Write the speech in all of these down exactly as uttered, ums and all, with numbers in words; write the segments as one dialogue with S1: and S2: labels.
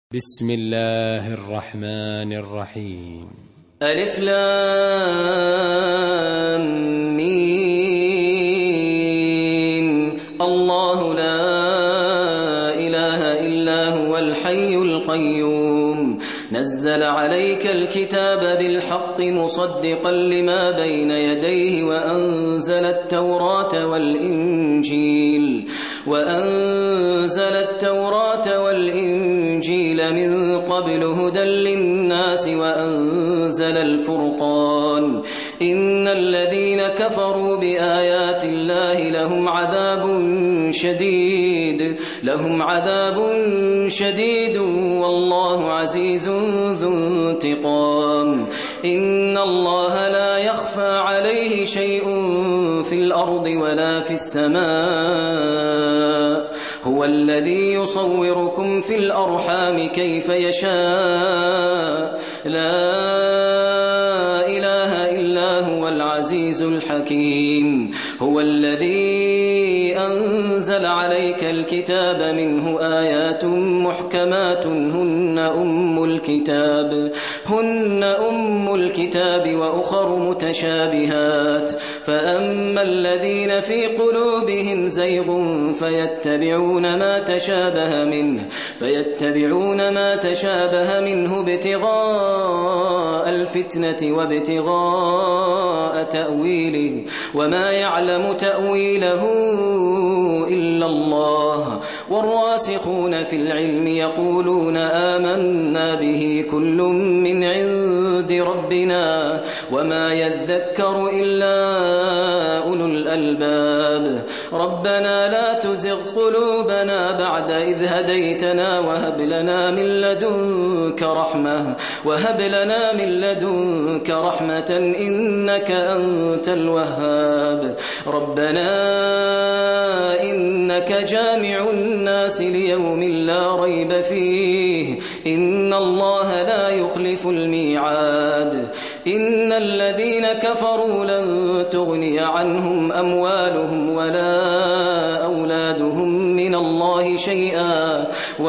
S1: بسم الله الرحمن الرحيم.
S2: ألف لام ميم. الله لا إله إلا هو الحي القيوم نزل عليك الكتاب بالحق مصدقا لما بين يديه وأنزل التوراة والإنجيل وأنزل التوراة والإنجيل من قبل هدى للناس وأنزل الفرقان إن الذين كفروا بآيات الله لهم عذاب شديد لهم عذاب شديد والله عزيز ذو انتقام. إن الله لا يخفى عليه شيء في الأرض ولا في السماء هو الذي يصوركم في الأرحام كيف يشاء لا إله إلا هو العزيز الحكيم. هو الذي أنزل عليك الكتاب منه آيات محكمات هن أم الكتاب هن أم الكتاب وأخر متشابهات فأما الذين في قلوبهم زيغ فيتبعون ما تشابه منه فيتبعون ما تشابه منه ابتغاء الفتنة وابتغاء تأويله وما يعلم تأويله إلا الله والراسخون في العلم يقولون آمنا به كل من عند ربنا وما يذكر إلا أولو الألباب. ربنا لا تزغ قلوبنا بعد إذ هديتنا وهب لنا من لدنك رحمة وهب لنا من لدنك رحمة إنك أنت الوهاب. ربنا إنك جامع الناس ليوم لا ريب فيه إن الله لا يخلف الميعاد. إن الذين كفروا لن تغني عنهم أموالهم ولا أولادهم من الله شيئا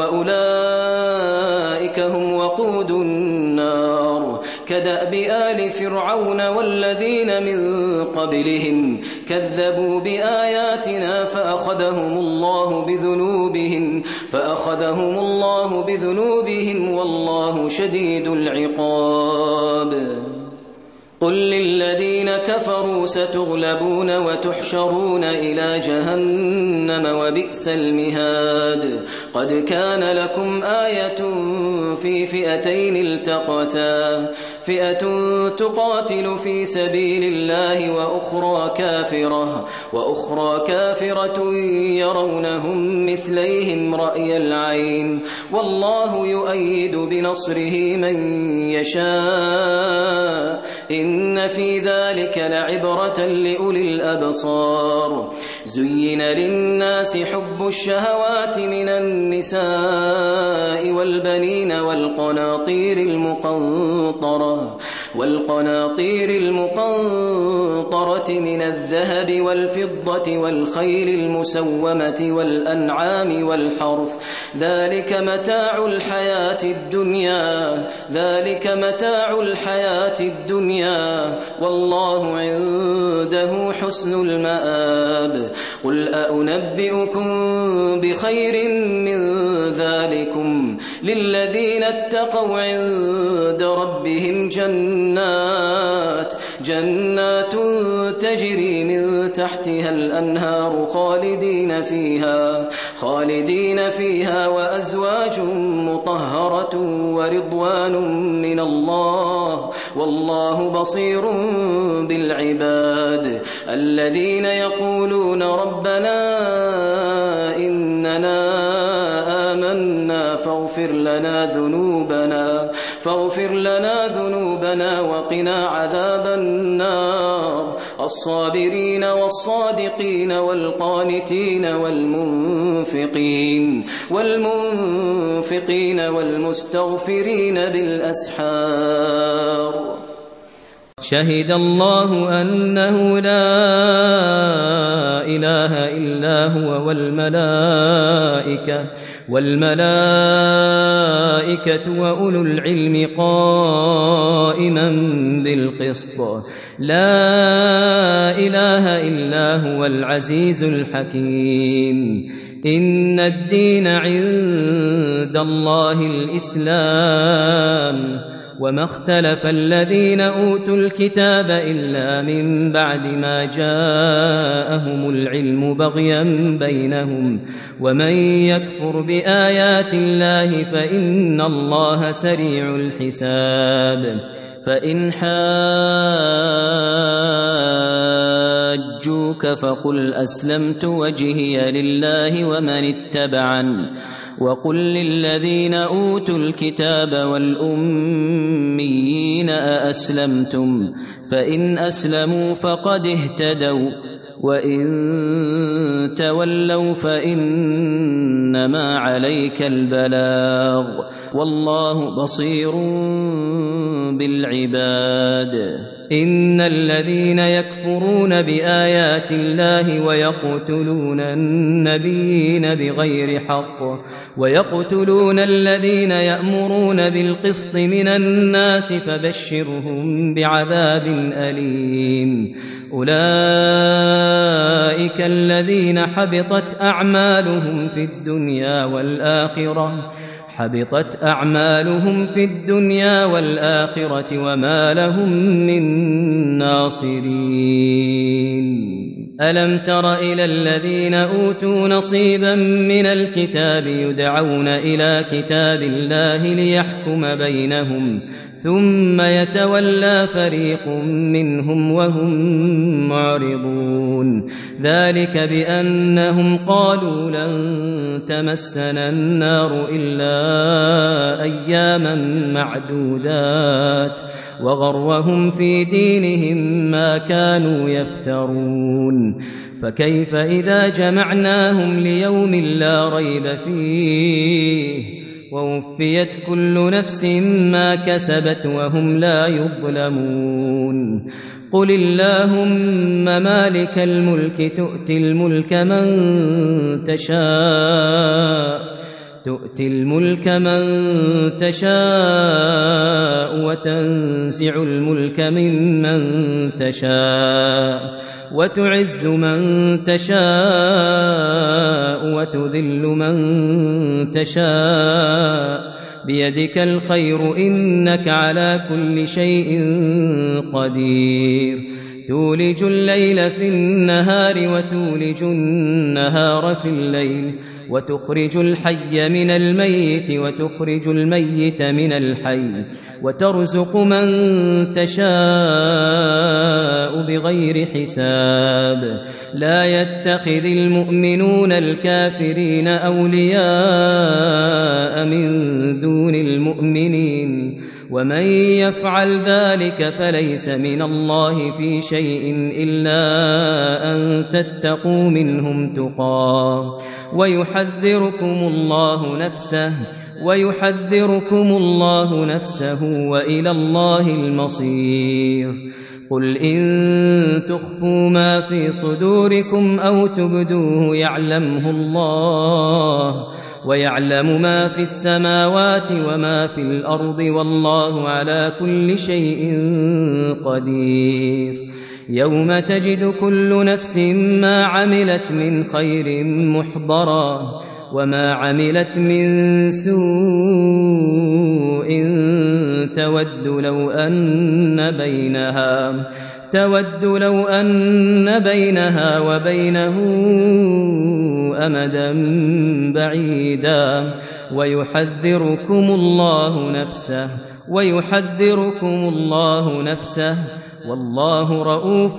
S2: وأولئك هم وقود النار. كدأب آل فرعون والذين من قبلهم كذبوا بآياتنا فأخذهم الله بذنوبهم فأخذهم الله بذنوبهم والله شديد العقاب. قل للذين كفروا ستغلبون وتحشرون إلى جهنم وبئس المهاد. قد كان لكم آية في فئتين التقتا فئة تقاتل في سبيل الله وأخرى كافرة وأخرى كافرة يرونهم مثليهم رأي العين والله يؤيد بنصره من يشاء إن في ذلك لعبرة لأولي الأبصار. زين للناس حب الشهوات من النساء والبنين والقناطير المقنطرة والقناطير المقنطرة من الذهب والفضة والخيل المسومة والأنعام والحرث ذلك متاع الحياة الدنيا ذلك متاع الحياة الدنيا والله عنده حسن المآب. قل أأنبئكم بخير من ذلكم للذين اتقوا عند ربهم جنات جنات تجري من تحتها الأنهار خالدين فيها خالدين فيها وأزواج مطهرة ورضوان من الله والله بصير بالعباد. الذين يقولون ربنا إننا آمنا فاغفر لنا ذنوبنا فاغفر لنا ذنوبنا وقنا عذاب النار. الصابرين والصادقين والقانتين والمنفقين والمنفقين والمستغفرين بالأسحار. شهد الله أنه لا إله إلا هو والملائكة والملائكة والملائكة وأولو العلم قائما بالقسط لا إله إلا هو العزيز الحكيم إن الدين عند الله الإسلام وما اختلف الذين أوتوا الكتاب إلا من بعد ما جاءهم العلم بغيا بينهم ومن يكفر بآيات الله فإن الله سريع الحساب فإن حاجوك فقل أسلمت وجهي لله ومن اتبعني وقل للذين أوتوا الكتاب والأميين أأسلمتم فإن أسلموا فقد اهتدوا وإن تولوا فإنما عليك البلاغ والله بصير بالعباد إن الذين يكفرون بآيات الله ويقتلون النبيين بغير حق ويقتلون الذين يأمرون بالقسط من الناس فبشرهم بعذاب أليم أولئك الذين حبطت أعمالهم في الدنيا والآخرة حبطت أعمالهم في الدنيا والآخرة وما لهم من ناصرين ألم تر إلى الذين أوتوا نصيبا من الكتاب يدعون إلى كتاب الله ليحكم بينهم ثم يتولى فريق منهم وهم معرضون ذلك بأنهم قالوا لن تمسنا النار إلا أياما معدودات وغرهم في دينهم ما كانوا يفترون فكيف إذا جمعناهم ليوم لا ريب فيه ووفيت كل نفس ما كسبت وهم لا يظلمون قل اللهم مالك الملك تؤتي الملك من تشاء تؤتي الملك من تشاء وتنزع الملك ممن تشاء وتعز من تشاء وتذل من تشاء بيدك الخير إنك على كل شيء قدير تولج الليل في النهار وتولج النهار في الليل وتخرج الحي من الميت وتخرج الميت من الحي وترزق من تشاء بغير حساب لا يتخذ المؤمنون الكافرين أولياء من دون المؤمنين ومن يفعل ذلك فليس من الله في شيء إلا أن تتقوا منهم تقاه ويحذركم الله نفسه ويحذركم الله نفسه وإلى الله المصير قل إن تخفوا ما في صدوركم أو تبدوه يعلمه الله ويعلم ما في السماوات وما في الأرض والله على كل شيء قدير يوم تجد كل نفس ما عملت من خير محضرا وما عملت من سوء تود لو أن بينها تود لو أن بينها وبينه أمدا بعيدا ويحذركم الله نفسه ويحذركم الله نفسه والله رؤوف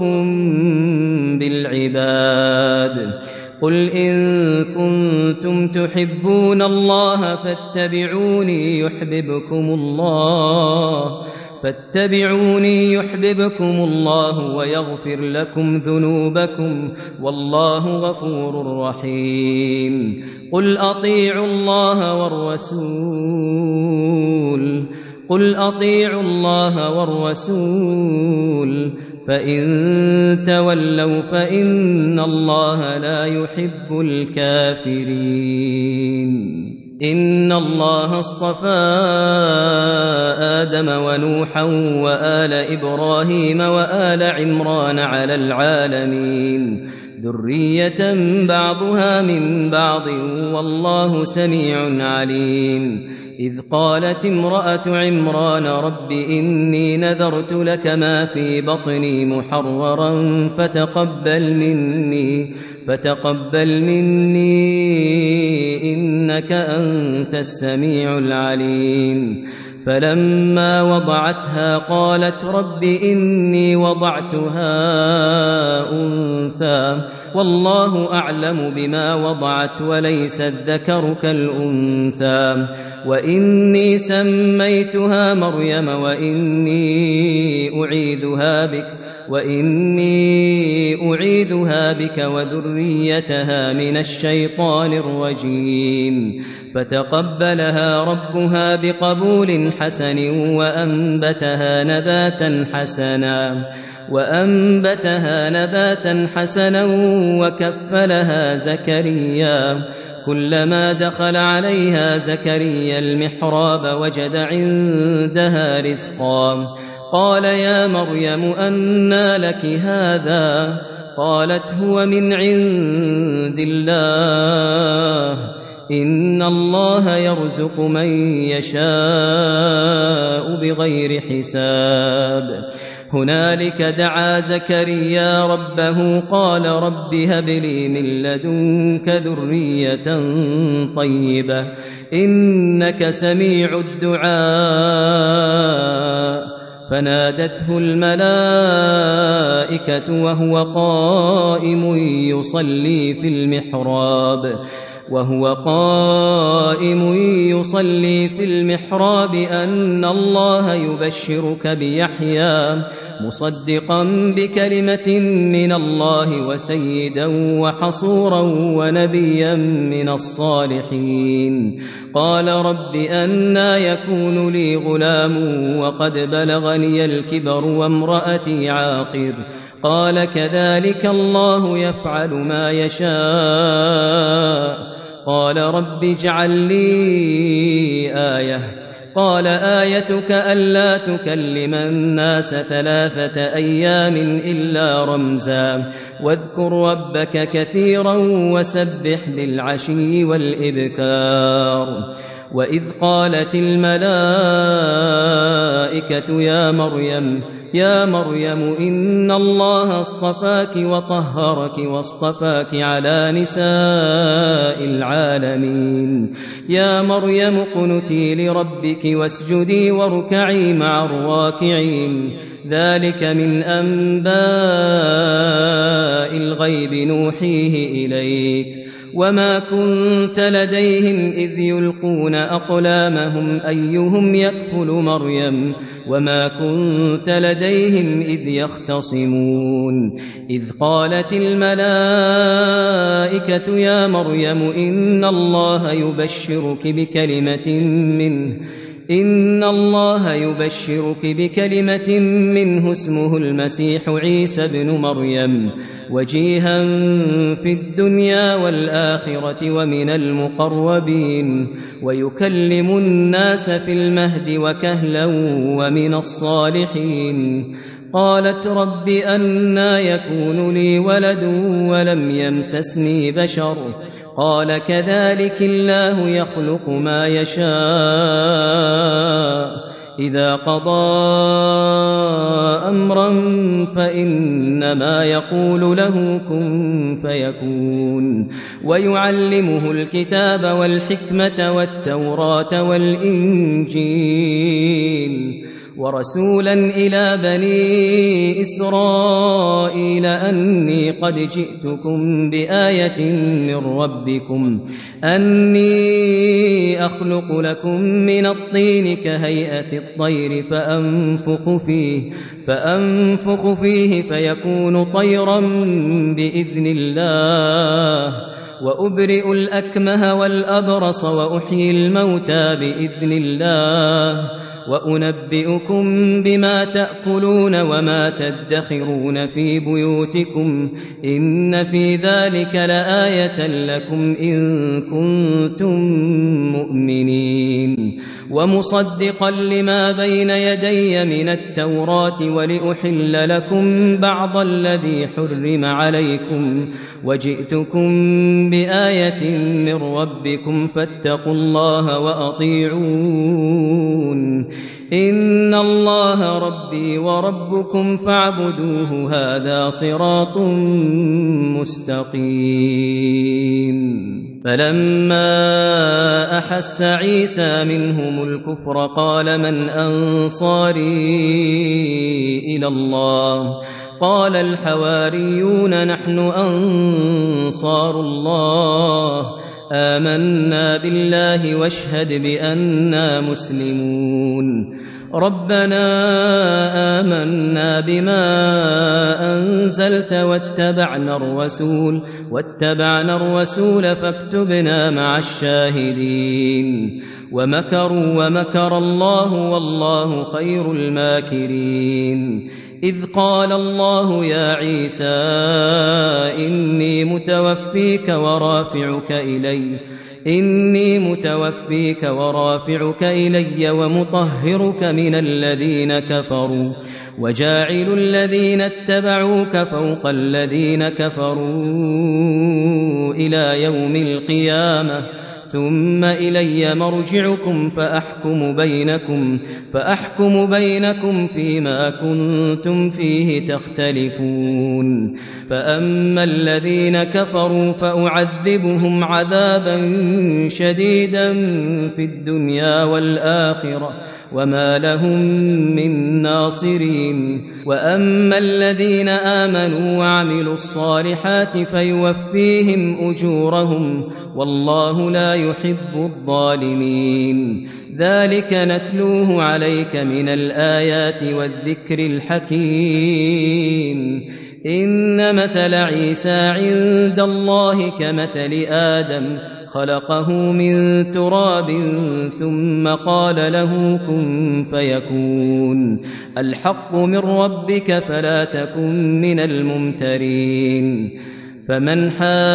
S2: بالعباد قل إن كنتم تحبون الله فاتبعوني يحببكم الله فاتبعوني يحببكم الله ويغفر لكم ذنوبكم والله غفور رحيم قل أطيعوا الله والرسول قل أطيعوا الله والرسول فإن تولوا فإن الله لا يحب الكافرين إن الله اصطفى آدم ونوحا وآل إبراهيم وآل عمران على العالمين ذرية بعضها من بعض والله سميع عليم إذ قالت امرأة عمران رب إني نذرت لك ما في بطني محررا فتقبل مني فتقبل مني إنك أنت السميع العليم فلما وضعتها قالت رب إني وضعتها أنثى والله أعلم بما وضعت وليس الذكر كالأنثى وإني سميتها مريم وإني أعيذها بك وإني أعيذها بك وذريتها من الشيطان الرجيم فتقبلها ربها بقبول حسن وأنبتها نباتا حسنا وأنبتها نباتا حسنا وكفلها زكريا كلما دخل عليها زكريا المحراب وجد عندها رزقا قال يا مريم أنى لك هذا قالت هو من عند الله إن الله يرزق من يشاء بغير حساب هنالك دعا زكريا ربه قال رب هب لي من لدنك ذرية طيبة إنك سميع الدعاء فنادته الملائكة وهو قائم يصلي في المحراب وهو قائم يصلي في المحراب أن الله يبشرك بيحيى مصدقا بكلمة من الله وسيدا وحصورا ونبيا من الصالحين قال رب أنى يكون لي غلام وقد بلغني الكبر وامرأتي عاقر قال كذلك الله يفعل ما يشاء قال رب اجعل لي آية قال آيتك ألا تكلم الناس ثلاثة أيام إلا رمزا واذكر ربك كثيرا وسبح بالعشي والإبكار وإذ قالت الملائكة يا مريم يا مريم إن الله اصطفاك وطهرك واصطفاك على نساء العالمين يا مريم اقنتي لربك واسجدي واركعي مع الراكعين ذلك من أنباء الغيب نوحيه إليك وما كنت لديهم إذ يلقون أقلامهم أيهم يكفل مريم وما كنت لديهم إذ يختصمون إذ قالت الملائكة يا مريم إن الله يبشرك بكلمة منه إن الله يبشرك بكلمة منه اسمه المسيح عيسى ابن مريم وجيها في الدنيا والآخرة ومن المقربين ويكلم الناس في المهد وكهلا ومن الصالحين قالت رب أنى يكون لي ولد ولم يمسسني بشر قال كذلك الله يخلق ما يشاء إذا قضى أمرا فإنما يقول له كن فيكون ويعلمه الكتاب والحكمة والتوراة والإنجيل ورسولا إلى بني إسرائيل أني قد جئتكم بآية من ربكم أني أخلق لكم من الطين كهيئة الطير فأنفخ فيه فأنفخ فيه فيكون طيرا بإذن الله وأبرئ الأكمه والأبرص وأحيي الموتى بإذن الله وأنبئكم بما تأكلون وما تدخرون في بيوتكم إن في ذلك لآية لكم إن كنتم مؤمنين ومصدقا لما بين يدي من التوراة ولأحل لكم بعض الذي حرم عليكم وجئتكم بآية من ربكم فاتقوا الله وأطيعون إن الله ربي وربكم فاعبدوه هذا صراط مستقيم فلما أحس عيسى منهم الكفر قال من أنصاري إلى الله قال الحواريون نحن أنصار الله آمنا بالله واشهد بأننا مسلمون ربنا آمنا بما أنزلت واتبعنا الرسول واتبعنا الرسول فاكتبنا مع الشاهدين ومكروا ومكر الله والله خير الماكرين إذ قال الله يا عيسى إني متوفيك ورافعك إلي إني متوفيك ورافعك إلي ومطهرك من الذين كفروا وجاعل الذين اتبعوك فوق الذين كفروا إلى يوم القيامة ثم إلي مرجعكم فأحكم بينكم فأحكم بينكم فيما كنتم فيه تختلفون فأما الذين كفروا فأعذبهم عذابا شديدا في الدنيا والآخرة وما لهم من ناصرين وأما الذين آمنوا وعملوا الصالحات فيوفيهم أجورهم والله لا يحب الظالمين ذلك نتلوه عليك من الآيات والذكر الحكيم إن مثل عيسى عند الله كمثل آدم خلقه من تراب ثم قال له كن فيكون الحق من ربك فلا تكن من الممترين فمن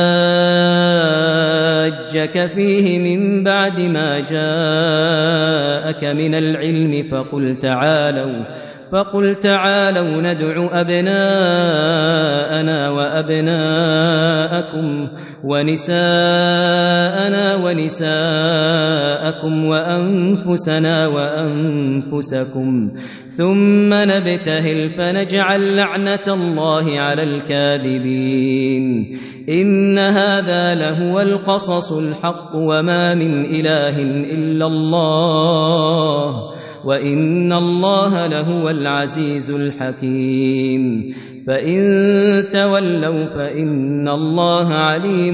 S2: حاجك فيه من بعد ما جاءك من العلم فقل تعالوا فقل تعالوا ندع أبناءنا وأبناءكم ونساءنا ونساءكم وأنفسنا وأنفسكم ثم نبتهل فنجعل لعنة الله على الكاذبين إن هذا لهو القصص الحق وما من إله إلا الله وإن الله لهو العزيز الحكيم فإن تولوا فإن الله عليم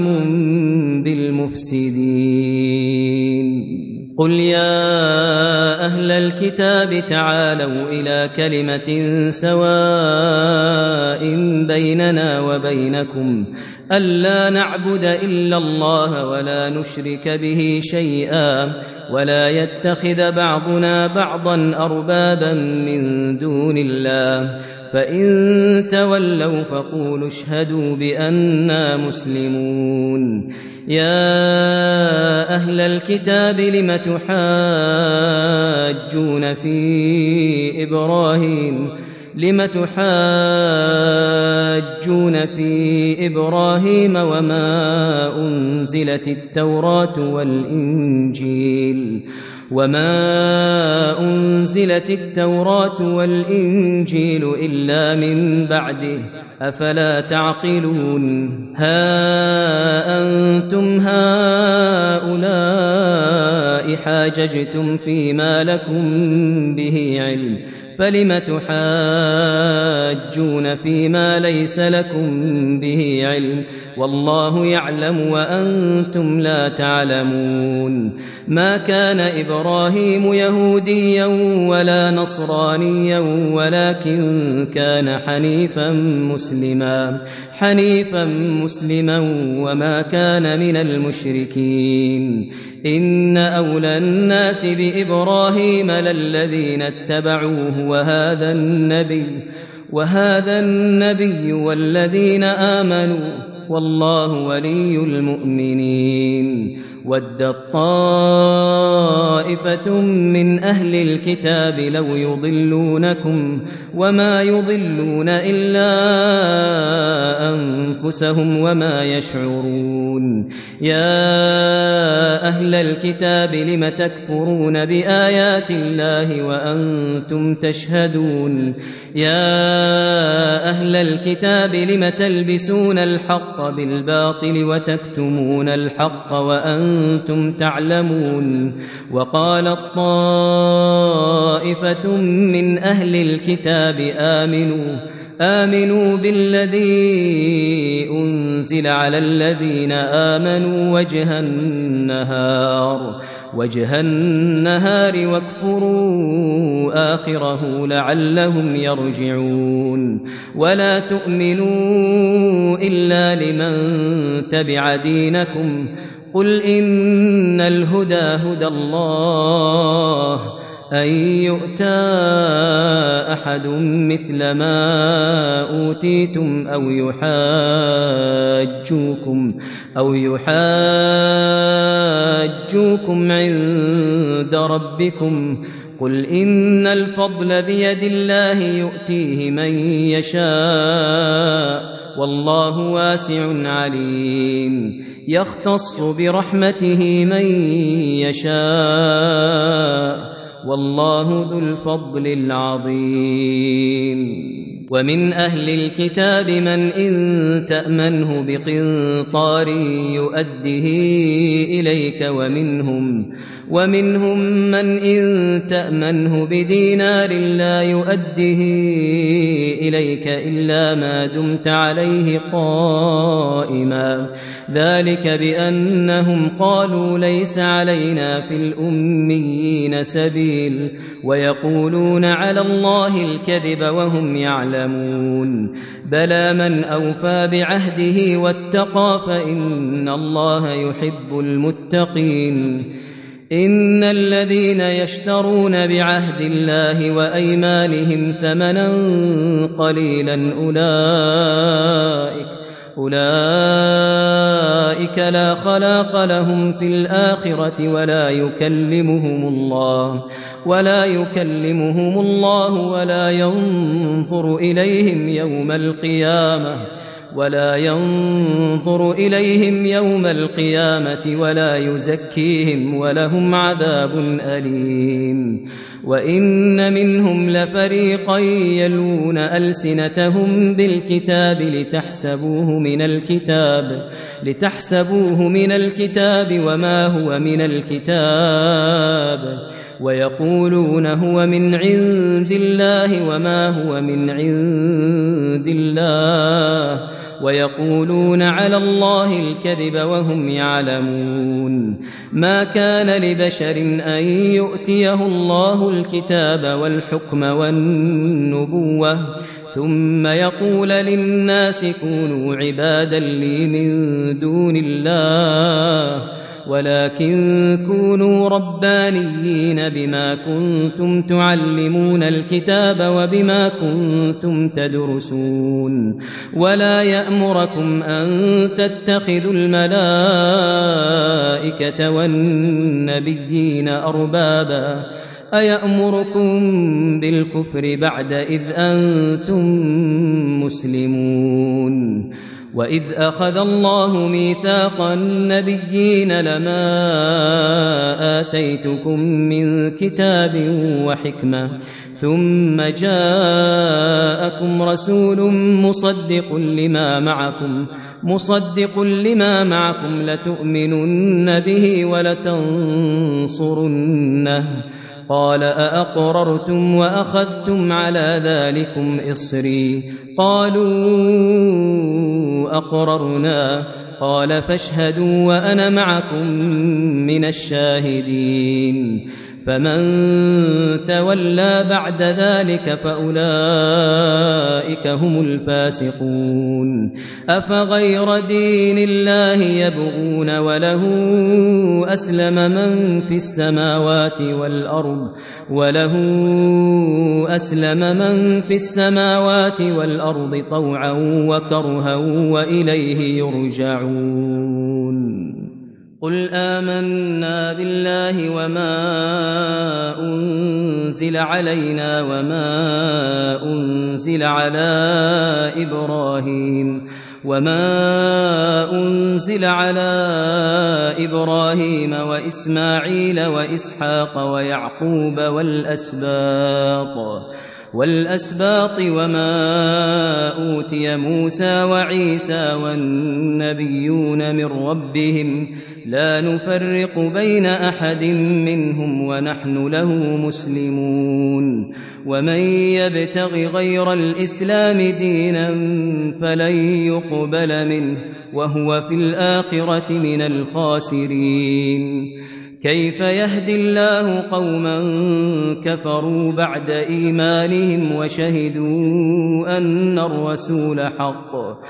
S2: بالمفسدين قل يا أهل الكتاب تعالوا إلى كلمة سواء بيننا وبينكم ألا نعبد إلا الله ولا نشرك به شيئا ولا يتخذ بعضنا بعضا أربابا من دون الله فإن تولوا فقولوا اشهدوا بأننا مسلمون يا أهل الكتاب لم تحاجون في إبراهيم لم تحاجون في إبراهيم وما أنزلت التوراة والإنجيل وما أنزلت التوراة والإنجيل إلا من بعده أفلا تعقلون ها أنتم هؤلاء حاججتم فيما لكم به علم فلم تحاجون فيما ليس لكم به علم والله يعلم وأنتم لا تعلمون ما كان إبراهيم يهوديا ولا نصرانيا ولكن كان حنيفا مسلما حنيفا مسلما وما كان من المشركين إن أولى الناس بإبراهيم للذين اتبعوه وهذا النبي وهذا النبي والذين آمنوا والله ولي المؤمنين ودت طائفة من أهل الكتاب لو يضلونكم وما يضلون إلا أنفسهم وما يشعرون يا أهل الكتاب لم تكفرون بآيات الله وأنتم تشهدون يا أهل الكتاب لم تلبسون الحق بالباطل وتكتمون الحق وأنتم تعلمون وقالت طائفة من أهل الكتاب آمنوا آمنوا بالذي أنزل على الذين آمنوا وجه النهار وجه النهار واكفروا آخره لعلهم يرجعون ولا تؤمنوا إلا لمن تبع دينكم قل إن الهدى هدى الله أن يؤتى أحد مثل ما أوتيتم أو يحاجوكم أو يحاجوكم عند ربكم قل إن الفضل بيد الله يؤتيه من يشاء والله واسع عليم يختص برحمته من يشاء والله ذو الفضل العظيم ومن أهل الكتاب من إن تأمنه بقنطار يؤده إليك ومنهم ومنهم من إن تأمنه بدينار لا يؤده إليك إلا ما دمت عليه قائما ذلك بأنهم قالوا ليس علينا في الأميين سبيل ويقولون على الله الكذب وهم يعلمون بلى من أوفى بعهده واتقى فإن الله يحب المتقين إن الذين يشترون بعهد الله وأيمانهم ثمنا قليلا أولئك أولئك لا خلاق لهم في الآخرة ولا يكلمهم الله ولا يكلمهم الله ولا ينظر إليهم يوم القيامة ولا ينظر إليهم يوم القيامة ولا يزكيهم ولهم عذاب أليم وإن منهم لفريقا يلون ألسنتهم بالكتاب لتحسبوه من الكتاب لتحسبوه من الكتاب وما هو من الكتاب ويقولون هو من عند الله وما هو من عند الله ويقولون على الله الكذب وهم يعلمون ما كان لبشر أن يؤتيه الله الكتاب والحكم والنبوة ثم يقول للناس كونوا عبادا لي من دون الله ولكن كونوا ربانيين بما كنتم تعلمون الكتاب وبما كنتم تدرسون ولا يأمركم أن تتخذوا الملائكة والنبيين أربابا أيأمركم بالكفر بعد إذ أنتم مسلمون وإذ أخذ الله ميثاق النبيين لما آتيتكم من كتاب وحكمة ثم جاءكم رسول مصدق لما معكم مصدق لما معكم لتؤمنن به ولتنصرنه قال أأقررتم وأخذتم على ذلكم إصري قالوا أقررنا قال فاشهدوا وأنا معكم من الشاهدين فمن تولى بعد ذلك فأولئك هم الفاسقون أفغير دين الله يبغون وله أسلم من في السماوات والأرض وله أسلم من في السماوات والأرض طوعا وكرها وإليه يرجعون قل آمنا بالله وما أنزل علينا وما أنزل على إبراهيم وما أنزل على إبراهيم وإسماعيل وإسحاق ويعقوب والأسباط والأسباط وما أوتي موسى وعيسى والنبيون من ربهم لا نفرق بين أحد منهم ونحن له مسلمون ومن يبتغ غير الإسلام دينا فلن يقبل منه وهو في الآخرة من الخاسرين كيف يهدي الله قوما كفروا بعد إيمانهم وشهدوا أن الرسول حق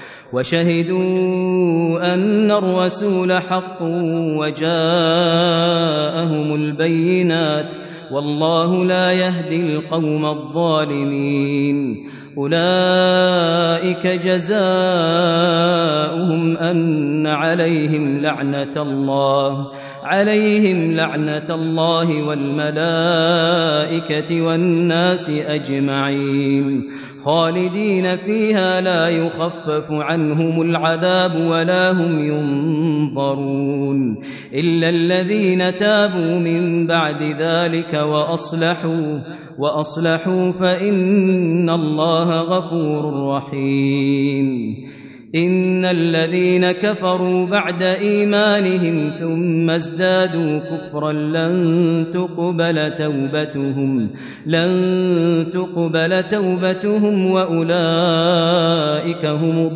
S2: وشهدوا أن الرسول حق وجاءهم البينات والله لا يهدي القوم الظالمين أولئك جزاؤهم أن عليهم لعنة الله عليهم لعنة الله والملائكة والناس أجمعين خالدين فيها لا يخفف عنهم العذاب ولا هم ينظرون إلا الذين تابوا من بعد ذلك وأصلحوا وأصلحوا فإن الله غفور رحيم إن الذين كفروا بعد إيمانهم ثم ازدادوا كفرا لن تقبل توبتهم لن تقبل توبتهم وأولئك هم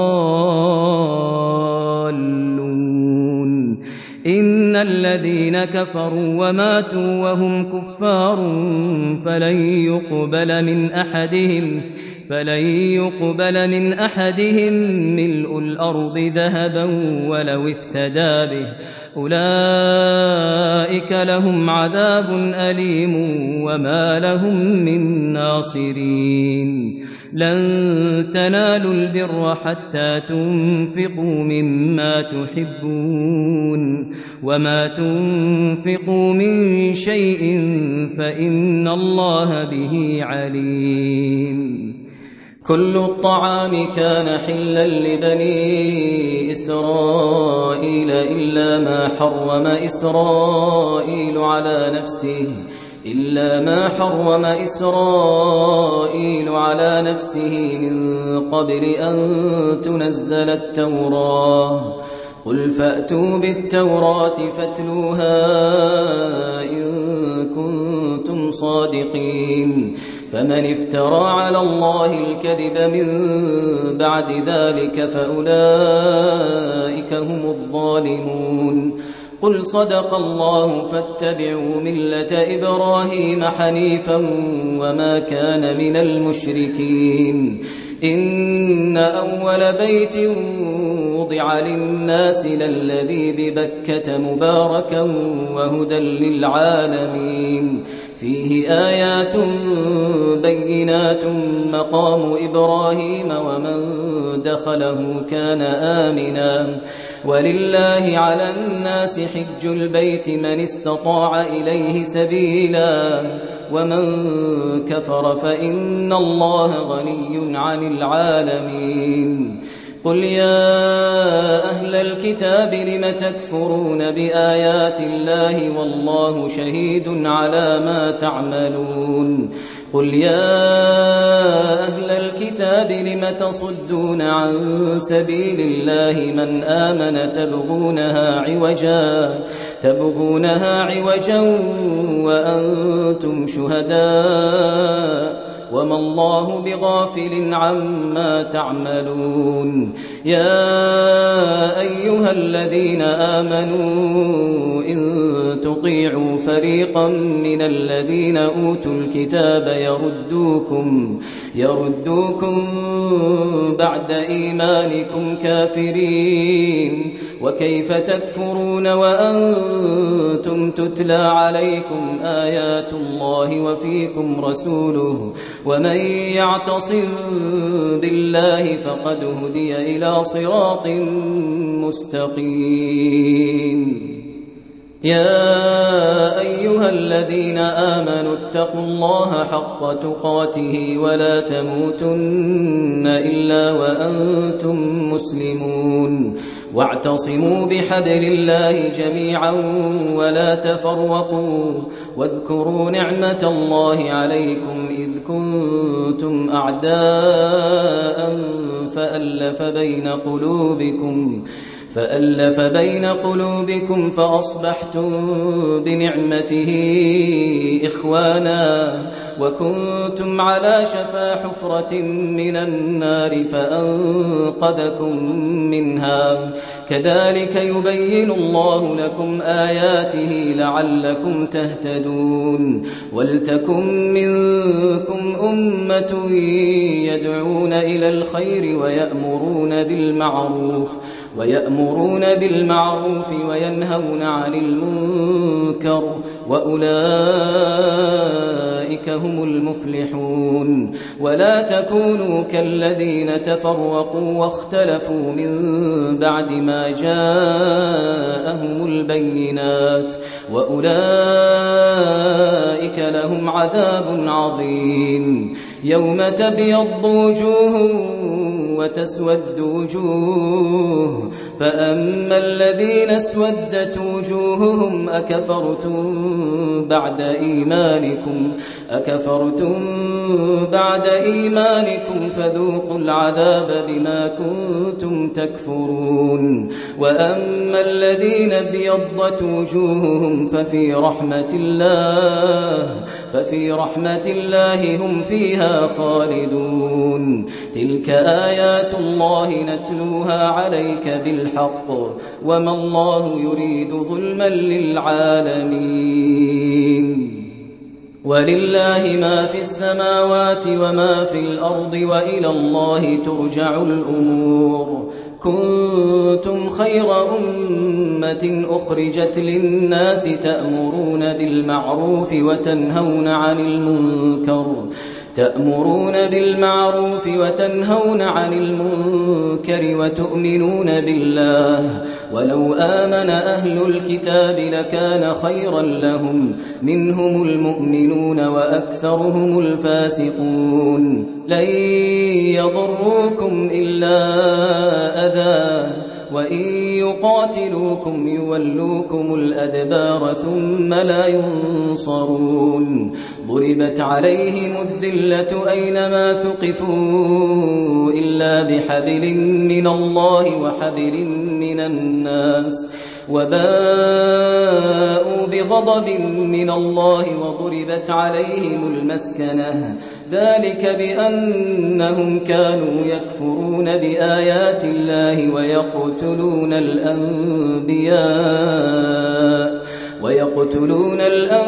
S2: الضالون إن الذين كفروا وماتوا وهم كفار فلن يقبل من أحدهم فلن يقبل من أحدهم ملء الأرض ذهبا ولو افتدى به أولئك لهم عذاب أليم وما لهم من ناصرين لن تنالوا البر حتى تنفقوا مما تحبون وما تنفقوا من شيء فإن الله به عليم
S3: كل الطعام كان حلا لبني إسرائيل إلا ما حرم إسرائيل على نفسه إلا ما حرم إسرائيل على نفسه من قبل أن تنزل التوراة قل فأتوا بالتوراة فاتلوها إن كنتم صادقين فمن افترى على الله الكذب من بعد ذلك فأولئك هم الظالمون قل صدق الله فاتبعوا ملة إبراهيم حنيفا وما كان من المشركين إن أول بيت وضع للناس للذي ببكة مباركا وهدى للعالمين فيه آيات بينات مقام إبراهيم ومن دخله كان آمنا ولله على الناس حج البيت من استطاع إليه سبيلا ومن كفر فإن الله غني عن العالمين قل يا أهل الكتاب لم تكفرون بآيات الله والله شهيد على ما تعملون قل يا أهل الكتاب لم تصدون عن سبيل الله من آمن تبغونها عوجا تبغونها عوجا وأنتم شهداء وما الله بغافل عما تعملون يا أيها الذين آمنوا إن تطيعوا فريقا من الذين أوتوا الكتاب يردوكم يردوكم بعد إيمانكم كافرين وكيف تكفرون وأنتم تتلى عليكم آيات الله وفيكم رسوله ومن يعتصم بالله فقد هدي إلى صراط مستقيم يا أيها الذين آمنوا اتقوا الله حق تقاته ولا تموتن إلا وأنتم مسلمون واعتصموا بحبل الله جميعا ولا تفرقوا واذكروا نعمة الله عليكم إذ كنتم أعداء فألف بين قلوبكم فألف بين قلوبكم فأصبحتم بنعمته إخوانا وكنتم على شفا حفرة من النار فأنقذكم منها كذلك يبين الله لكم آياته لعلكم تهتدون ولتكن منكم أمة يدعون إلى الخير ويأمرون بالمعروف ويأمرون بالمعروف وينهون عن المنكر وأولئك هم المفلحون ولا تكونوا كالذين تفرقوا واختلفوا من بعد ما جاءهم البينات وأولئك لهم عذاب عظيم يوم تبيض وجوه وتسود وجوه فأما الذين اسودت وجوههم أكفرتم بعد إيمانكم أكفرتم بعد إيمانكم فذوقوا العذاب بما كنتم تكفرون وأما الذين ابيضت وجوههم ففي رحمة الله ففي رحمة الله هم فيها خالدون تلك آيات الله نتلوها عليك بالحق وما الله يريد ظلما للعالمين ولله ما في السماوات وما في الأرض وإلى الله ترجع الأمور كنتم خير أمة أخرجت للناس تأمرون بالمعروف وتنهون عن المنكر تأمرون بالمعروف وتنهون عن المنكر وتؤمنون بالله ولو آمن أهل الكتاب لكان خيرا لهم منهم المؤمنون وأكثرهم الفاسقون لن يضروكم إلا أذى وإن يقاتلوكم يولوكم الأدبار ثم لا ينصرون ضربت عليهم الذلة أينما ثقفوا إلا بحبل من الله وحبل من الناس وباءوا بغضب من الله وضربت عليهم المسكنة ذلك بأنهم كانوا يكفرون بآيات الله ويقتلون الأنبياء ويقتلون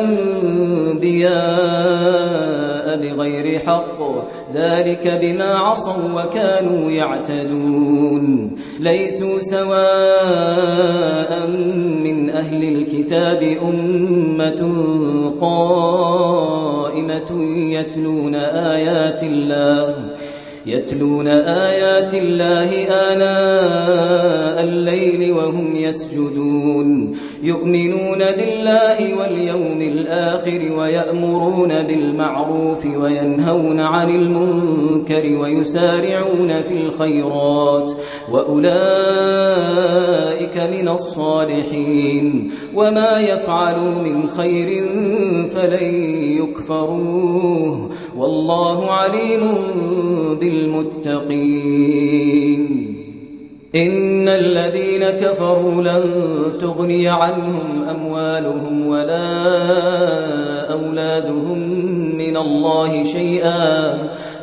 S3: الأنبياء بغير حق ذلك بما عصوا وكانوا يعتدون ليسوا سواء من أهل الكتاب أمة قائمة يتلون آيات الله يتلون آيات الله آناء الليل وهم يسجدون يؤمنون بالله واليوم الآخر ويأمرون بالمعروف وينهون عن المنكر ويسارعون في الخيرات وأولئك من الصالحين وما يفعلوا من خير فلن يكفروه والله عليم بالمتقين إن الذين كفروا لن تغني عنهم أموالهم ولا أولادهم من من الله شيئا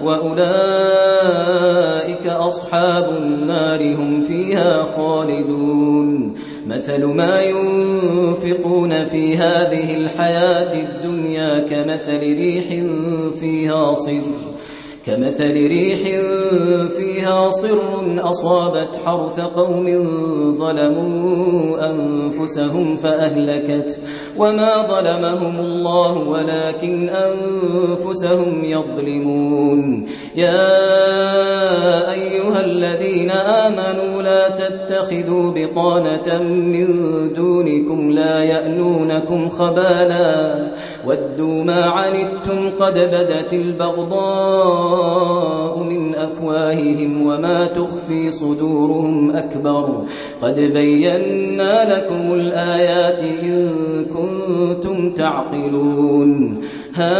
S3: وأولئك أصحاب النار هم فيها خالدون مثل ما ينفقون في هذه الحياة الدنيا كمثل ريح فيها صر كمثل ريح فيها صر أصابت حرث قوم ظلموا أنفسهم فأهلكت وما ظلمهم الله ولكن أنفسهم يظلمون يا أيها الذين آمنوا لا تتخذوا بطانة من دونكم لا يألونكم خبالا ودوا ما عنتم قد بدت البغضاء من أفواههم وما تخفي صدورهم أكبر قد بينا لكم الآيات إن كنتم تعقلون ها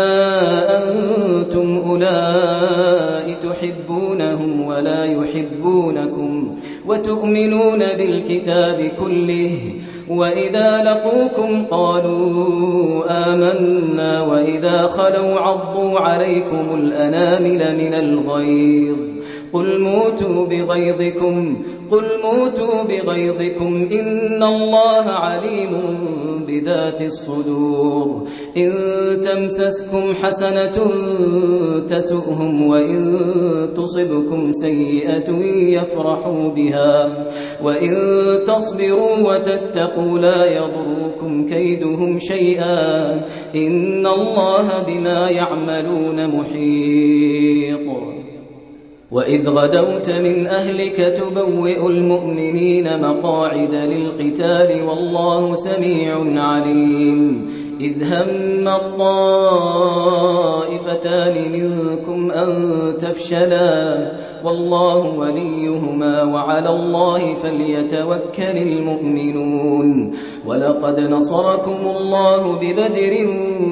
S3: أنتم أولئك تحبونهم ولا يحبونكم وتؤمنون بالكتاب كله وإذا لقوكم قالوا آمنا وإذا خلوا عضوا عليكم الأنامل من الغيظ قل موتوا بغيظكم قل موتوا بغيظكم إن الله عليم بذات الصدور إن تمسسكم حسنة تسؤهم وإن تصبكم سيئة يفرحوا بها وإن تصبروا وتتقوا لا يضركم كيدهم شيئا إن الله بما يعملون محيط وإذ غدوت من أهلك تبوئ المؤمنين مقاعد للقتال والله سميع عليم إذ هم الطائفتان منكم أن تفشلا والله وليهما وعلى الله فليتوكل المؤمنون ولقد نصركم الله ببدر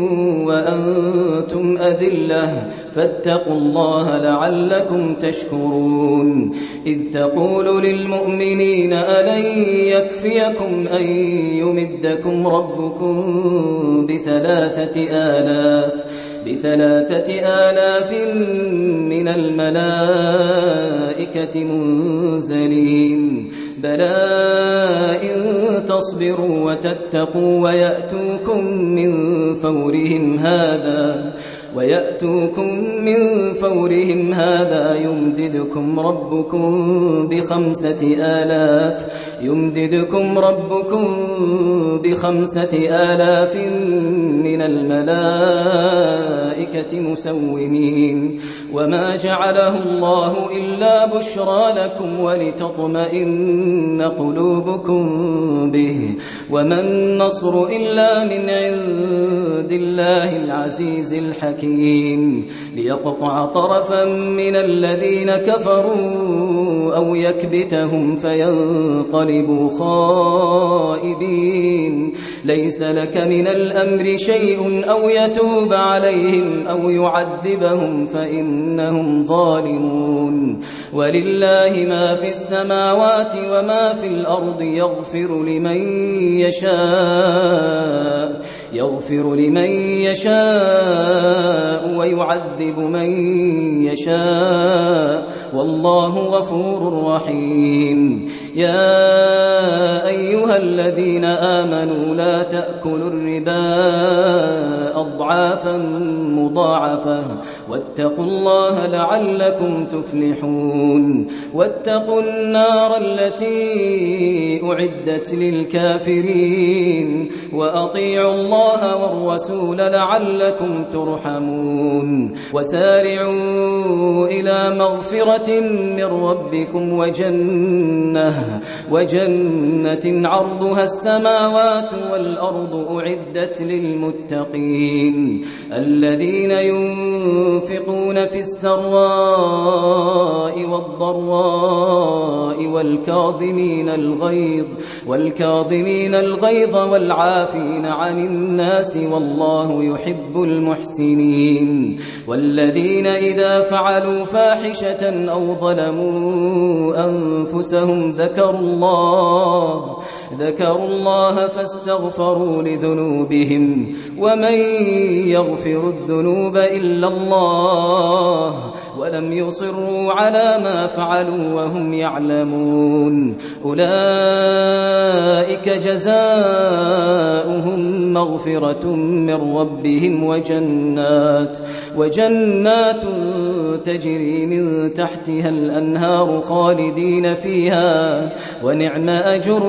S3: وأنتم أذلة فاتقوا الله لعلكم تشكرون إذ تقول للمؤمنين ألن يكفيكم أن يمدكم ربكم بثلاثة آلاف بثلاثة آلاف من الملائكة منزلين بلى إن تصبروا وتتقوا ويأتوكم من فورهم هذا ويأتوكم من فورهم هذا يمددكم ربكم بخمسة آلاف يمددكم ربكم بخمسة آلاف من الملائكة مسومين وما جعله الله إلا بشرى لكم ولتطمئن قلوبكم به وما النصر إلا من عند الله العزيز الحكيم ليقطع طرفا من الذين كفروا أو يكبتهم فينقلبوا خائبين ليس لك من الأمر شيء أو يتوب عليهم أو يعذبهم فإنهم ظالمون ولله ما في السماوات وما في الأرض يغفر لمن يشاء يغفر لمن يشاء ويعذب من يشاء والله غفور رحيم يا أيها الذين آمنوا لا تأكلوا الربا أضعافا مضاعفة واتقوا الله لعلكم تفلحون واتقوا النار التي أعدت للكافرين وأطيعوا الله والرسول لعلكم ترحمون وسارعوا إلى مغفرة من ربكم وجنة وجنة عرضها السماوات والأرض أعدت للمتقين الذين ينفقون في السراء والضراء والكاظمين الغيظ والكاظمين الغيظ والعافين عن الناس والله يحب المحسنين والذين إذا فعلوا فاحشة أو ظلموا أنفسهم ذكروا الله ذكروا الله فاستغفروا لذنوبهم ومن يغفر الذنوب إلا الله ولم يصروا على ما فعلوا وهم يعلمون أولئك جزاؤهم مغفرة من ربهم وجنات وجنات تجري من تحتها الأنهار خالدين فيها ونعم أجر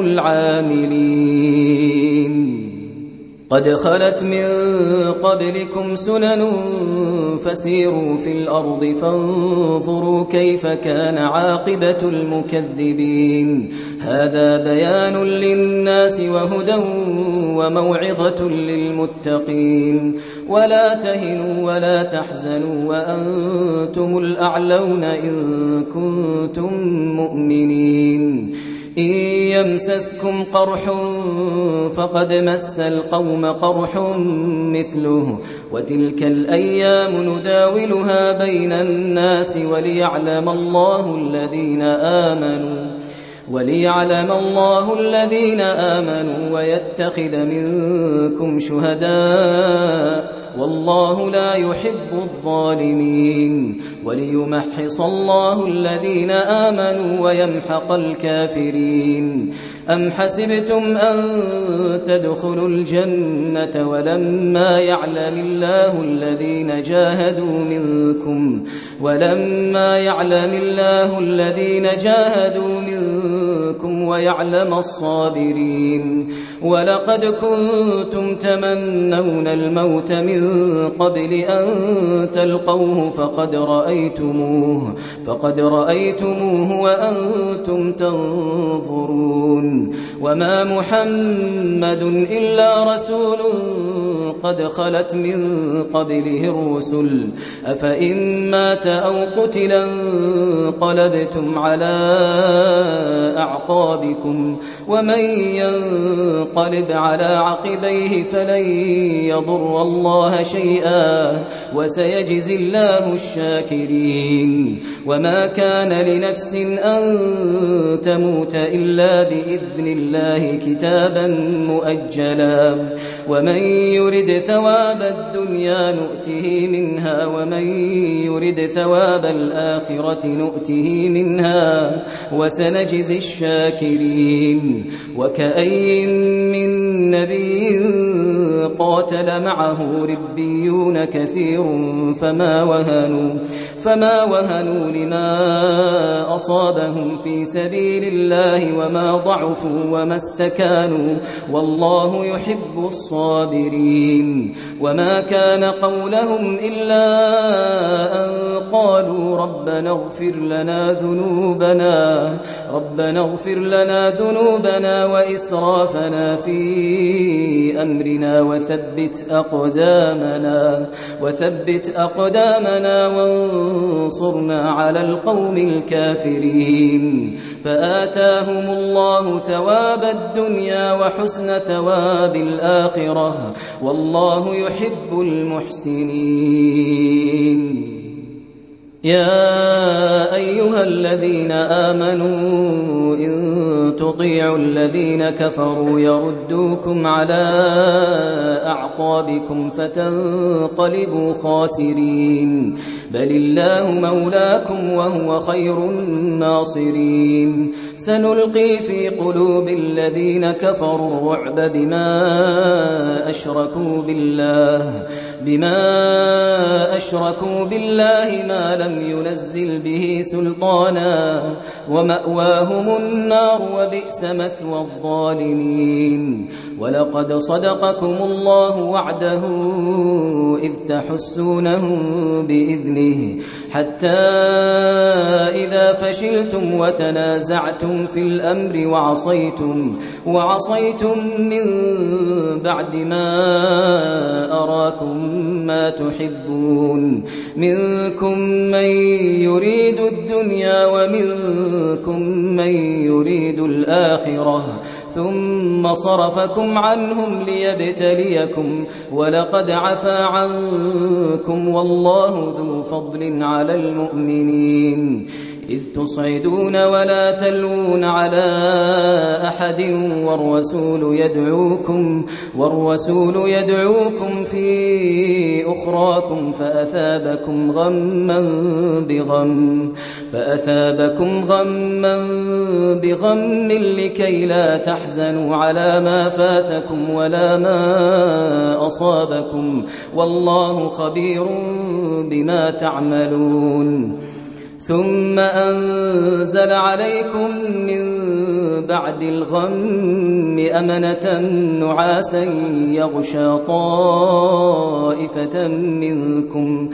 S3: العاملين قد خلت من قبلكم سنن فسيروا في الأرض فانظروا كيف كان عاقبة المكذبين هذا بيان للناس وهدى وموعظة للمتقين ولا تهنوا ولا تحزنوا وأنتم الأعلون إن كنتم مؤمنين إن يمسسكم قرح فقد مس القوم قرح مثله وتلك الأيام نداولها بين الناس وليعلم الله الذين آمنوا وليعلم الله الذين آمنوا ويتخذ منكم شهداء والله لا يحب الظالمين وليمحص الله الذين آمنوا ويمحق الكافرين أم حسبتم أن تدخلوا الجنة ولما يعلم الله الذين جاهدوا منكم ولما يعلم الله الذين جاهدوا منكم ويعلم الصابرين ولقد كنتم تمنون الموت من قبل أن تلقوه فقد رأيتموه فقد رأيتموه وأنتم تنظرون وما محمد إلا رسول قد خلت من قبله الرسل أفإن مات أو قتلا انقلبتم على أعقابكم ومن ينقلب على عقبيه فلن يضر الله شيئا وسيجزي الله الشاكرين وما كان لنفس أن تموت إلا بإذن الله كتابا مؤجلا ومن يرد ثواب الدنيا نؤته منها ومن يرد ثواب الآخرة نؤته منها وسنجزي الشاكرين وكأي من نبي قاتل معه ربيون كثير فما وهنوا فما وهنوا لما أصابهم في سبيل الله وما ضعفوا وما استكانوا والله يحب الصابرين وما كان قولهم إلا أن قالوا ربنا اغفر لنا ذنوبنا ربنا اغفر لنا ذنوبنا وإسرافنا في أمرنا وثبت أقدامنا وثبت أقدامنا وانصرنا على القوم الكافرين فآتاهم الله ثواب الدنيا وحسن ثواب الآخرة والله يحب المحسنين يا أيها الذين آمنوا إن تطيعوا الذين كفروا يردوكم على أعقابكم فتنقلبوا خاسرين بل الله مولاكم وهو خير الناصرين سنلقي في قلوب الذين كفروا الرعب بما أشركوا بالله بما أشركوا بالله ما لم ينزل به سلطانا ومأواهم النار وبئس مثوى الظالمين ولقد صدقكم الله وعده إذ تحسونهم بإذنه حتى إذا فشلتم وتنازعتم في الأمر وعصيتم وعصيتم من بعد ما أراكم ما تحبون منكم من يريد الدنيا ومنكم من يريد الآخرة ثم صرفكم عنهم ليبتليكم ولقد عفا عنكم والله ذو فضل على المؤمنين إذ تصعدون ولا تلوون على أحد والرسول يدعوكم, والرسول يدعوكم في أخراكم فأثابكم غما بغم, فأثابكم غما بغم لكي لا تحزنوا على ما فاتكم ولا ما أصابكم والله خبير بما تعملون. ثم أنزل عليكم من بعد الغم أمنة نعاسا يغشى طائفة منكم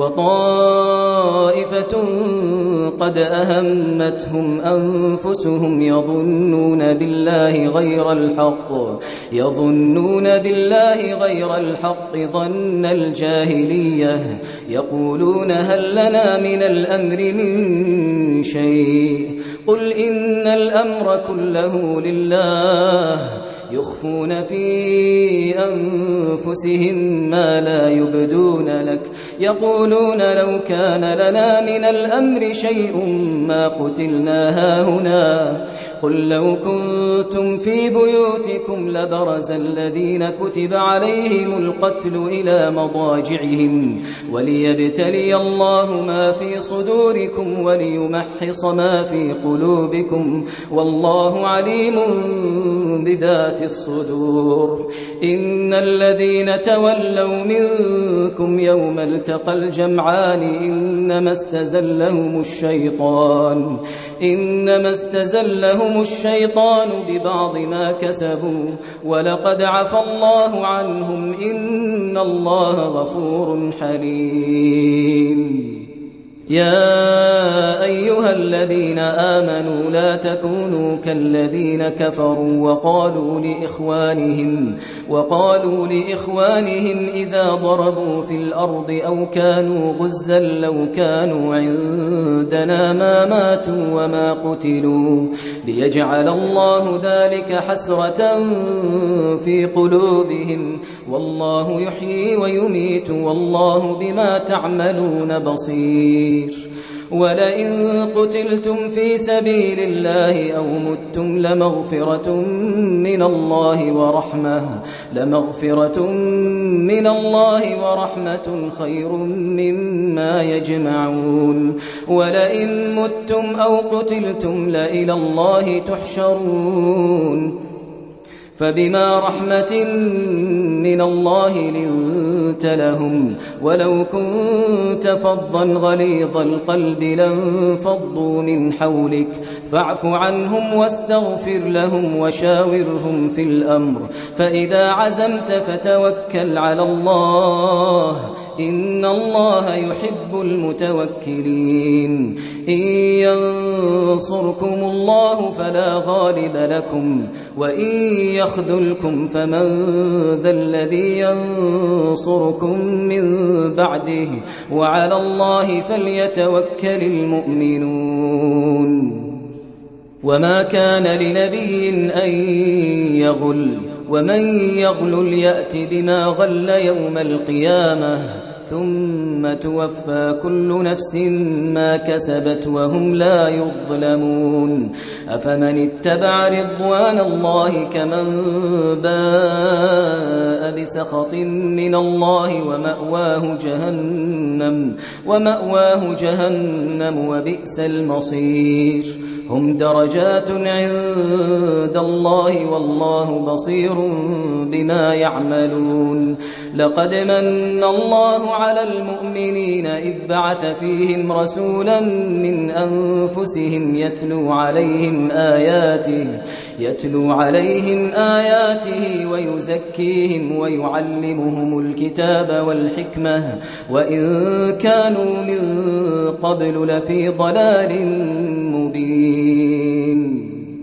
S3: وطائفة قد أهمتهم أنفسهم يظنون بالله غير الحق يظنون بالله غير الحق ظن الجاهلية يقولون هل لنا من الأمر من شيء قل إن الأمر كله لله يخفون في أنفسهم ما لا يبدون لك يقولون لو كان لنا من الأمر شيء ما قتلنا هاهنا قل لو كنتم في بيوتكم لبرز الذين كتب عليهم القتل إلى مضاجعهم وليبتلي الله ما في صدوركم وليمحص ما في قلوبكم والله عليم بذات الصدور. إن الذين تولوا منكم يوم التقى الجمعان إنما استزلهم الشيطان إنما استزلهم الشيطان ببعض ما كسبوا ولقد عفى الله عنهم إن الله غفور حليم. يا أيها الذين آمنوا لا تكونوا كالذين كفروا وقالوا لإخوانهم وقالوا لإخوانهم إذا ضربوا في الأرض أو كانوا غزا لو كانوا عندنا ما ماتوا وما قتلوا ليجعل الله ذلك حسرة في قلوبهم والله يحيي ويميت والله بما تعملون بصير. ولئن قتلتم في سبيل الله أو متم لمغفرة من الله ورحمة لمغفرة من الله ورحمة خير مما يجمعون. ولئن متم أو قتلتم لإلى الله تحشرون فبما رحمة من الله لنت لهم ولو كنت فظا غليظ القلب لانفضوا من حولك فاعف عنهم واستغفر لهم وشاورهم في الأمر فإذا عزمت فتوكل على الله إن الله يحب المتوكلين. إن ينصركم الله فلا غالب لكم وإن يخذلكم فمن ذا الذي ينصركم من بعده وعلى الله فليتوكل المؤمنون. وما كان لنبي أن يغل ومن يغل يأت بما غل يوم القيامة ثم توفى كل نفس ما كسبت وهم لا يظلمون. أفمن اتبع رضوان الله كمن باء بسخط من الله ومأواه جهنم ومأواه جهنم وبئس المصير. هم درجات عند الله والله بصير بما يعملون. لقد من الله على المؤمنين إذ بعث فيهم رسولا من أنفسهم يتلو عليهم آياته يتلو عليهم آياته ويزكيهم ويعلمهم الكتاب والحكمة وإن كانوا من قبل لفي ضلال مبين.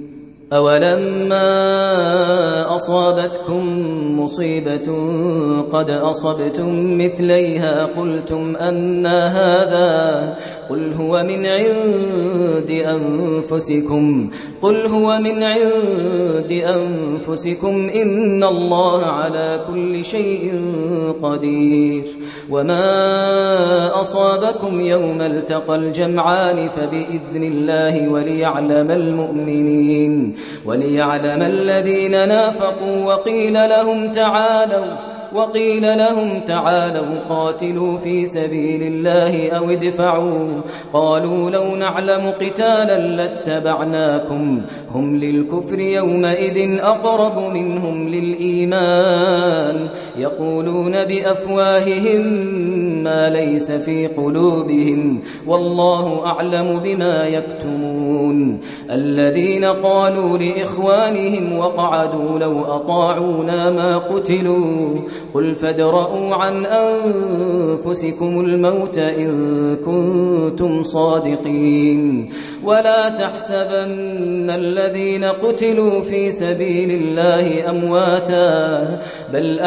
S3: أولما أصابتكم مصيبة قد أصبتم مثليها قلتم أنى هذا قل هو من عند أنفسكم قل هو من عند أنفسكم إن الله على كل شيء قدير وما أصابكم يوم التقى الجمعان فبإذن الله وليعلم المؤمنين وليعلم الذين نافقوا وقيل لهم تعالوا وقيل لهم تعالوا قاتلوا في سبيل الله أو ادفعوا قالوا لو نعلم قتالا لاتبعناكم هم للكفر يومئذ أقرب منهم للإيمان يقولون بأفواههم ما ليس في قلوبهم والله أعلم بما يكتمون الذين قالوا لإخوانهم وقعدوا لو أطاعونا ما قتلوا قل فادرءوا عن أنفسكم الموت إن كنتم صادقين ولا تحسبن الذين قتلوا في سبيل الله أمواتا بل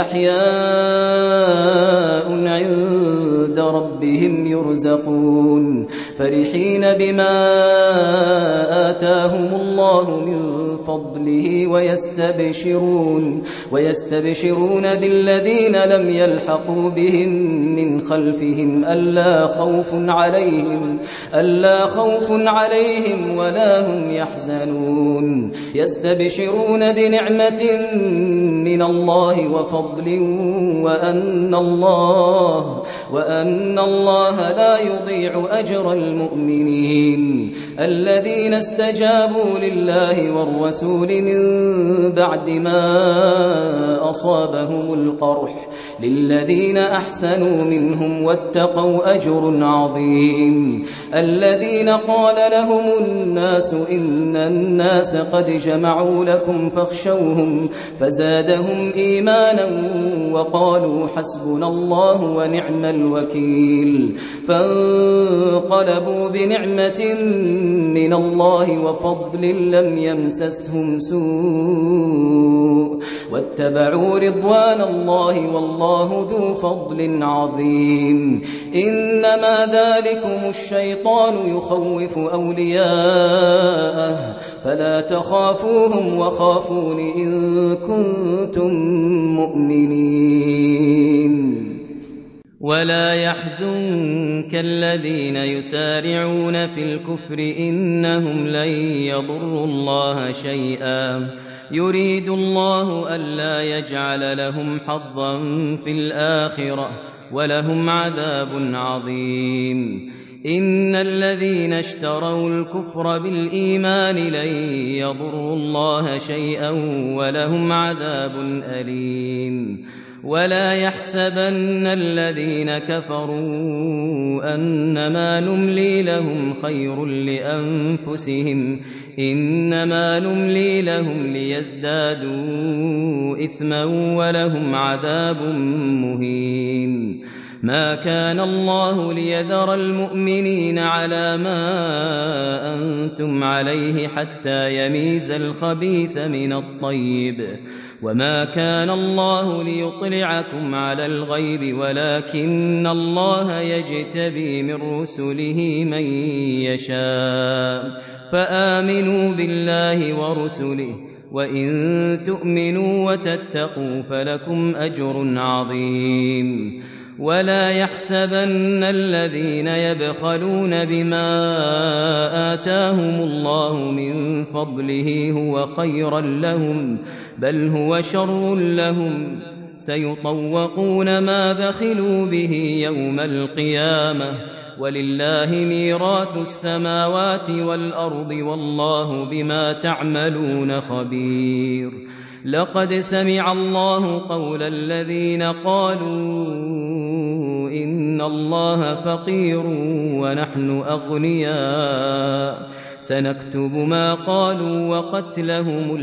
S3: أحياء عند ربهم يرزقون فرحين بما آتاهم الله من فضله ويستبشرون ويستبشرون بالذين لم يلحقوا بهم من خلفهم ألا خوف عليهم ألا خوف عليهم ولا هم يحزنون يستبشرون بنعمة من الله وفضل وأن الله وأن الله لا يضيع أجر المؤمنين الذين استجابوا لله والرسول من بعد ما أصابهم القرح للذين أحسنوا منهم واتقوا أجر عظيم الذين قال لهم الناس إن الناس قد جمعوا لكم فاخشوهم فزادهم إيمانا وقالوا حسبنا الله ونعم الوكيل فانقلبوا بنعمة من الله وفضل لم يمسسهم سوء واتبعوا رضوان الله والله ذو فضل عظيم إنما ذلكم الشيطان يخوف أولياءه فلا تخافوهم وخافون إن كنتم مؤمنين
S2: ولا يحزنك الذين يسارعون في الكفر إنهم لن يضروا الله شيئا يريد الله ألا يجعل لهم حظا في الآخرة ولهم عذاب عظيم إن الذين اشتروا الكفر بالإيمان لن يضروا الله شيئا ولهم عذاب أليم ولا يحسبن الذين كفروا أنما نملي لهم خير لأنفسهم إنما نملي لهم ليزدادوا إثما ولهم عذاب مهين ما كان الله ليذر المؤمنين على ما أنتم عليه حتى يميز الخبيث من الطيب وما كان الله ليطلعكم على الغيب ولكن الله يجتبي من رسله من يشاء فآمنوا بالله ورسله وإن تؤمنوا وتتقوا فلكم أجر عظيم ولا يحسبن الذين يبخلون بما آتاهم الله من فضله هو خيرا لهم بل هو شر لهم سيطوقون ما بخلوا به يوم القيامة ولله ميراث السماوات والأرض والله بما تعملون خبير لقد سمع الله قول الذين قالوا إن الله فقير ونحن أغنياء سنكتب ما قالوا وقتلهم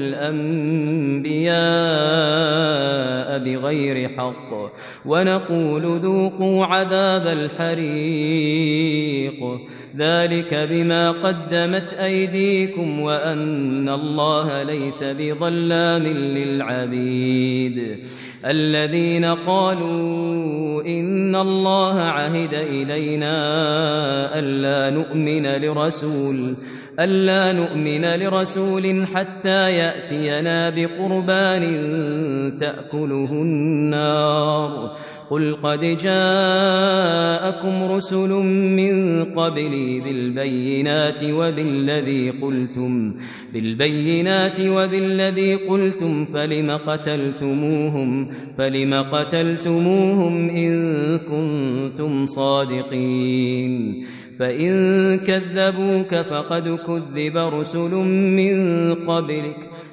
S2: الأنبياء بغير حق ونقول ذوقوا عذاب الحريق ذلك بما قدمت أيديكم وأن الله ليس بظلام للعبيد الذين قالوا إن الله عهد إلينا ألا نؤمن لرسول ألا نؤمن لرسول حتى يأتينا بقربان تأكله النار قل قد جاءكم رسل من قبلي بالبينات وبالذي قلتم بالبينات وبالذي قلتم فلم قتلتموهم فلم قتلتموهم إن كنتم صادقين فإن كذبوك فقد كذب رسل من قبلك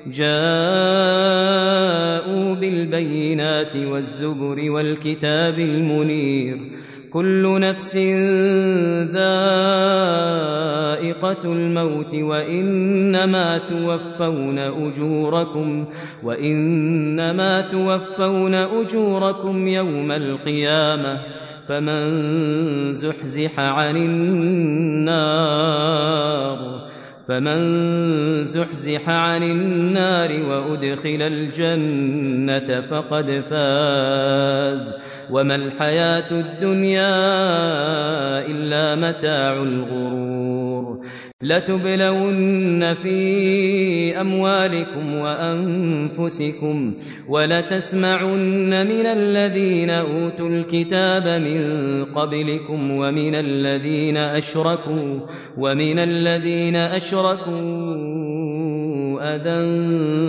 S2: جاءوا بالبينات والزبر والكتاب المنير كل نفس ذائقة الموت وإنما توفون أجوركم وإنما توفون أجوركم يوم القيامة فمن زحزح عن النار فمن زحزح عن النار وأدخل الجنة فقد فاز وما الحياة الدنيا إلا متاع الغرور لتبلون في أموالكم وأنفسكم ولتسمعن من الذين أوتوا الكتاب من قبلكم ومن الذين أشركوا ومن الذين أشركوا أذى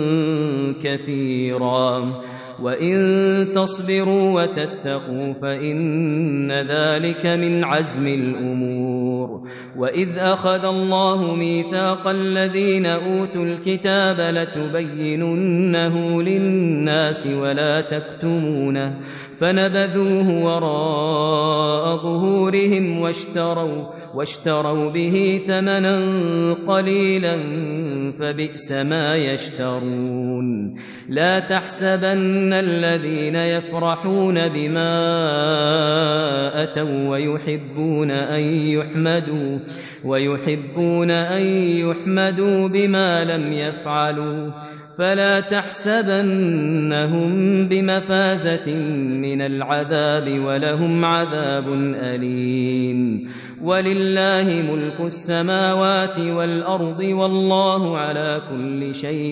S2: كثيرا وإن تصبروا وتتقوا فإن ذلك من عزم الأمور وإذ أخذ الله ميثاق الذين أوتوا الكتاب لتبيننه للناس ولا تكتمونه فنبذوه وراء ظهورهم واشتروا واشتروا به ثمنا قليلا فبئس ما يشترون لا تحسبن الذين يفرحون بما أتوا ويحبون أن يحمدوا ويحبون أن يحمدوا بما لم يفعلوا فلا تحسبنهم بمفازة من العذاب ولهم عذاب أليم ولله ملك السماوات والأرض والله على كل شيء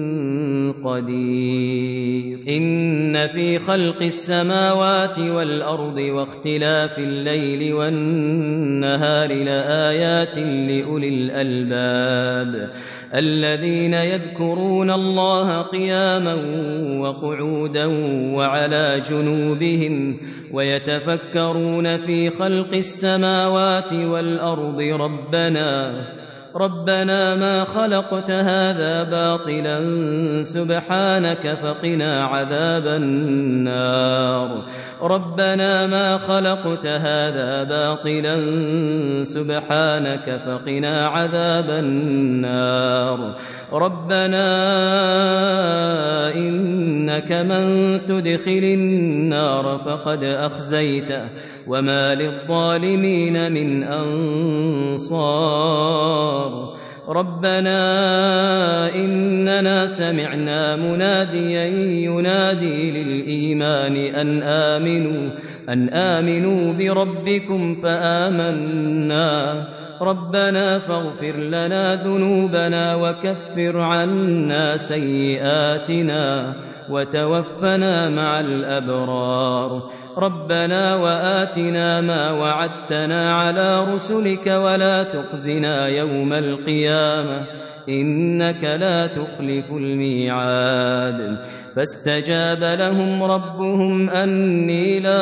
S2: قدير إن في خلق السماوات والأرض واختلاف الليل والنهار لآيات لأولي الألباب الذين يذكرون الله قياما وقعودا وعلى جنوبهم ويتفكرون في خلق السماوات والأرض ربنا ربنا ما خلقت هذا باطلا سبحانك فقنا عذاب النار ربنا ما خلقت هذا باطلا سبحانك فقنا عذاب النار ربنا إنك من تدخل النار فقد أخزيته وما للظالمين من أنصار ربنا إننا سمعنا مناديا ينادي للإيمان أن آمنوا أن آمنوا بربكم فآمنا ربنا فاغفر لنا ذنوبنا وكفر عنا سيئاتنا وتوفنا مع الأبرار ربنا وآتنا ما وعدتنا على رسلك ولا تخزنا يوم القيامة إنك لا تخلف الميعاد فاستجاب لهم ربهم أني لا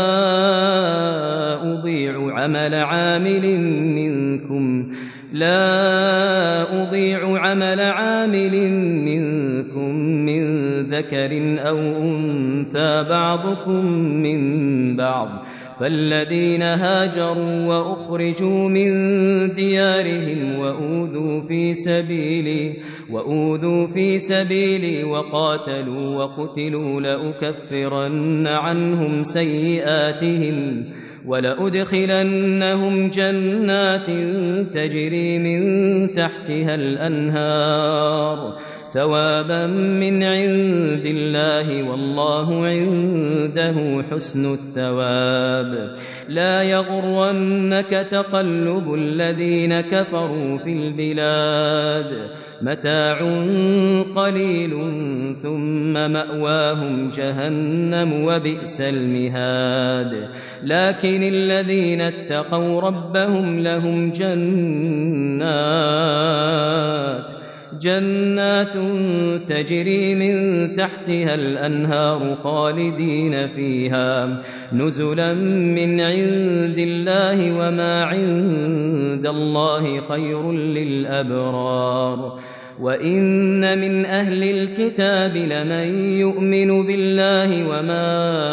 S2: أضيع عمل عامل منكم لا أضيع عمل عامل منكم من ذكر أو أنثى بعضكم من بعض فالذين هاجروا وأخرجوا من ديارهم وأوذوا في سبيلي وأوذوا في سبيلي وقاتلوا وقتلوا لأكفرن عنهم سيئاتهم ولأدخلنهم جنات تجري من تحتها الأنهار ثوابا من عند الله والله عنده حسن الثواب لا يغرنك تقلب الذين كفروا في البلاد متاع قليل ثم مأواهم جهنم وبئس المهاد لكن الذين اتقوا ربهم لهم جنات جنات تجري من تحتها الأنهار خالدين فيها نزلا من عند الله وما عند الله خير للأبرار وإن من أهل الكتاب لمن يؤمن بالله وما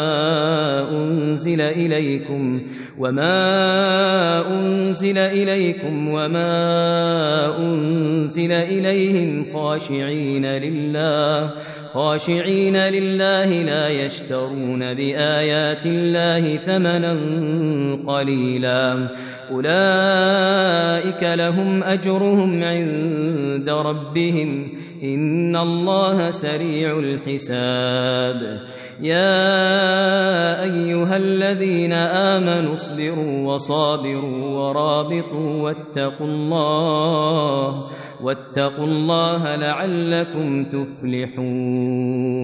S2: أنزل إليكم وما أنزل إليكم وما أنزل إليهم خاشعين لله خاشعين لله لا يشترون بآيات الله ثمنا قليلا أولئك لهم أجرهم عند ربهم إن الله سريع الحساب يا أيها الذين آمنوا اصبروا وصابروا ورابطوا واتقوا الله واتقوا الله لعلكم تفلحون